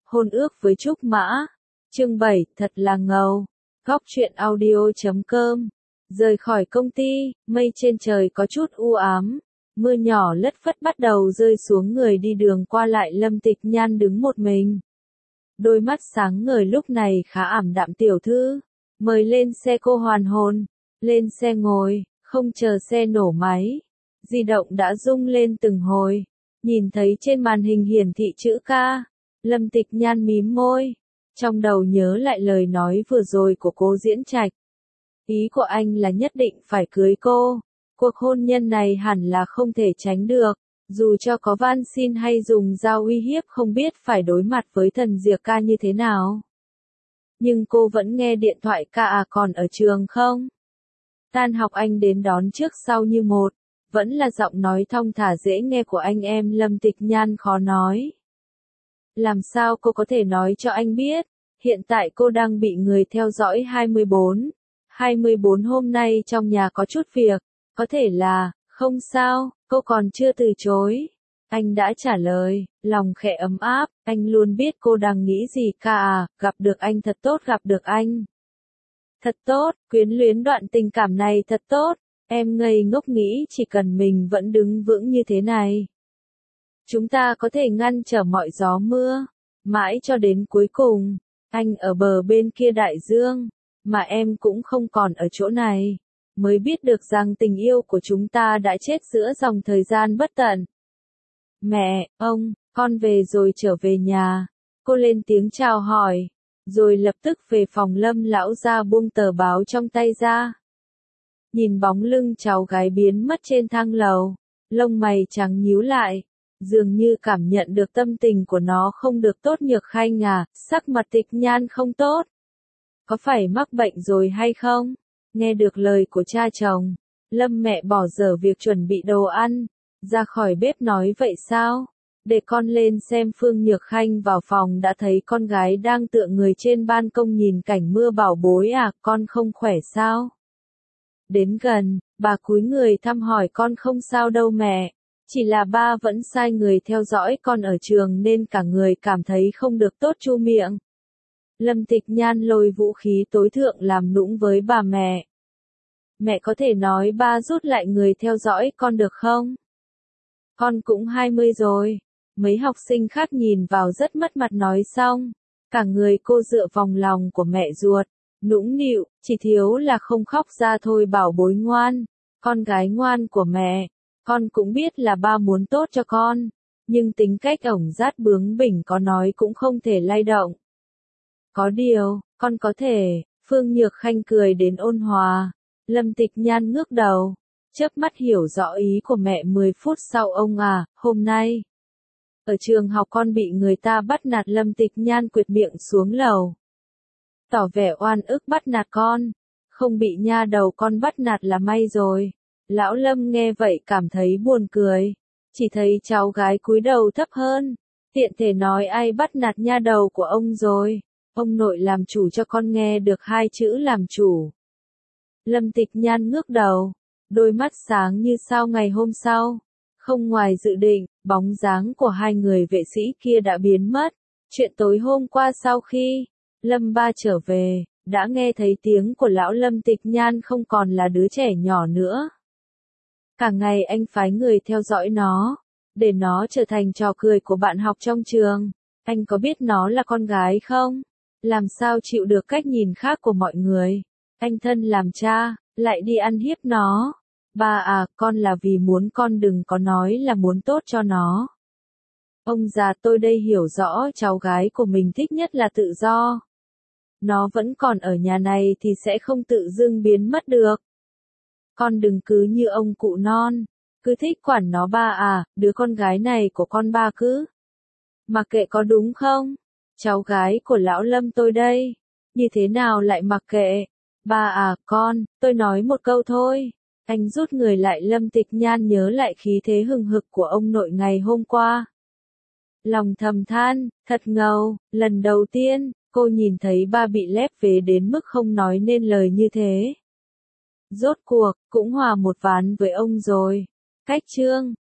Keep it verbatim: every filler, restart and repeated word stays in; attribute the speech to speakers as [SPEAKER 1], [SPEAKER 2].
[SPEAKER 1] Hôn ước với Trúc Mã. Chương bảy, thật là ngầu. Góc truyện audio chấm com. Rời khỏi công ty, mây trên trời có chút u ám. Mưa nhỏ lất phất bắt đầu rơi xuống người đi đường qua lại. Lâm Tịch Nhan đứng một mình. Đôi mắt sáng ngời lúc này khá ảm đạm. Tiểu thư, mời lên xe. Cô hoàn hồn. Lên xe ngồi, không chờ xe nổ máy. Di động đã rung lên từng hồi. Nhìn thấy trên màn hình hiển thị chữ ca. Lâm Tịch Nhan mím môi. Trong đầu nhớ lại lời nói vừa rồi của cô Diễn Trạch. Ý của anh là nhất định phải cưới cô. Cuộc hôn nhân này hẳn là không thể tránh được. Dù cho có van xin hay dùng dao uy hiếp không biết phải đối mặt với thần Diệc Ca như thế nào. Nhưng cô vẫn nghe điện thoại. Ca à, còn ở trường không? Tan học anh đến đón trước sau như một. Vẫn là giọng nói thong thả dễ nghe của anh em. Lâm Tịch Nhan khó nói. Làm sao cô có thể nói cho anh biết? Hiện tại cô đang bị người theo dõi hai mươi bốn. hai mươi bốn hôm nay trong nhà có chút việc. Có thể là, không sao, cô còn chưa từ chối. Anh đã trả lời, lòng khẽ ấm áp. Anh luôn biết cô đang nghĩ gì. Ca à, gặp được anh thật tốt. Gặp được anh thật tốt. Quyến luyến đoạn tình cảm này thật tốt. Em ngây ngốc nghĩ chỉ cần mình vẫn đứng vững như thế này, chúng ta có thể ngăn trở mọi gió mưa. Mãi cho đến cuối cùng, anh ở bờ bên kia đại dương, mà em cũng không còn ở chỗ này. Mới biết được rằng tình yêu của chúng ta đã chết giữa dòng thời gian bất tận. Mẹ, ông, con về rồi. Trở về nhà, cô lên tiếng chào hỏi, rồi lập tức về phòng. Lâm lão gia buông tờ báo trong tay ra. Nhìn bóng lưng cháu gái biến mất trên thang lầu, lông mày trắng nhíu lại, dường như cảm nhận được tâm tình của nó không được tốt. Nhược Khanh à, sắc mặt Tịch Nhan không tốt. Có phải mắc bệnh rồi hay không? Nghe được lời của cha chồng, Lâm mẹ bỏ dở việc chuẩn bị đồ ăn, ra khỏi bếp nói vậy sao? Để con lên xem. Phương Nhược Khanh vào phòng đã thấy con gái đang tựa người trên ban công nhìn cảnh mưa. Bảo bối à, con không khỏe sao? Đến gần, bà cúi người thăm hỏi. Con không sao đâu mẹ. Chỉ là ba vẫn sai người theo dõi con ở trường nên cả người cảm thấy không được tốt. Chu miệng. Lâm Tịch Nhan lôi vũ khí tối thượng làm nũng với bà mẹ. Mẹ có thể nói ba rút lại người theo dõi con được không? Con cũng hai mươi rồi. Mấy học sinh khác nhìn vào rất mất mặt. Nói xong, cả người cô dựa vòng lòng của mẹ ruột, nũng nịu, chỉ thiếu là không khóc ra thôi. Bảo bối ngoan, con gái ngoan của mẹ. Con cũng biết là ba muốn tốt cho con, nhưng tính cách ổng dát bướng bỉnh có nói cũng không thể lay động. Có điều, con có thể. Phương Nhược Khanh cười đến ôn hòa. Lâm Tịch Nhan ngước đầu, chớp mắt hiểu rõ ý của mẹ. Mười phút sau. Ông à, hôm nay ở trường học con bị người ta bắt nạt. Lâm Tịch Nhan quệt miệng xuống lầu, tỏ vẻ oan ức. Bắt nạt con? Không bị nha đầu con bắt nạt là may rồi. Lão Lâm nghe vậy cảm thấy buồn cười, chỉ thấy cháu gái cúi đầu thấp hơn, tiện thể nói ai bắt nạt nha đầu của ông rồi. Ông nội làm chủ cho con. Nghe được hai chữ làm chủ, Lâm Tịch Nhan ngước đầu, đôi mắt sáng như sao. Ngày hôm sau, không ngoài dự định, bóng dáng của hai người vệ sĩ kia đã biến mất. Chuyện tối hôm qua sau khi Lâm ba trở về, đã nghe thấy tiếng của lão. Lâm Tịch Nhan không còn là đứa trẻ nhỏ nữa. Cả ngày anh phái người theo dõi nó, để nó trở thành trò cười của bạn học trong trường. Anh có biết nó là con gái không? Làm sao chịu được cách nhìn khác của mọi người? Anh thân làm cha, lại đi ăn hiếp nó. Ba à, con là vì muốn con đừng có nói là muốn tốt cho nó. Ông già tôi đây hiểu rõ cháu gái của mình thích nhất là tự do. Nó vẫn còn ở nhà này thì sẽ không tự dưng biến mất được. Con đừng cứ như ông cụ non, cứ thích quản nó. Ba à, đứa con gái này của con ba cứ mặc kệ có đúng không? Cháu gái của lão Lâm tôi đây, như thế nào lại mặc kệ? Ba à, con, tôi nói một câu thôi. Anh rút người lại. Lâm Tịch Nhan nhớ lại khí thế hừng hực của ông nội ngày hôm qua. Lòng thầm than, thật ngầu. Lần đầu tiên, cô nhìn thấy ba bị lép vế đến mức không nói nên lời như thế. Rốt cuộc, cũng hòa một ván với ông rồi. Cách chương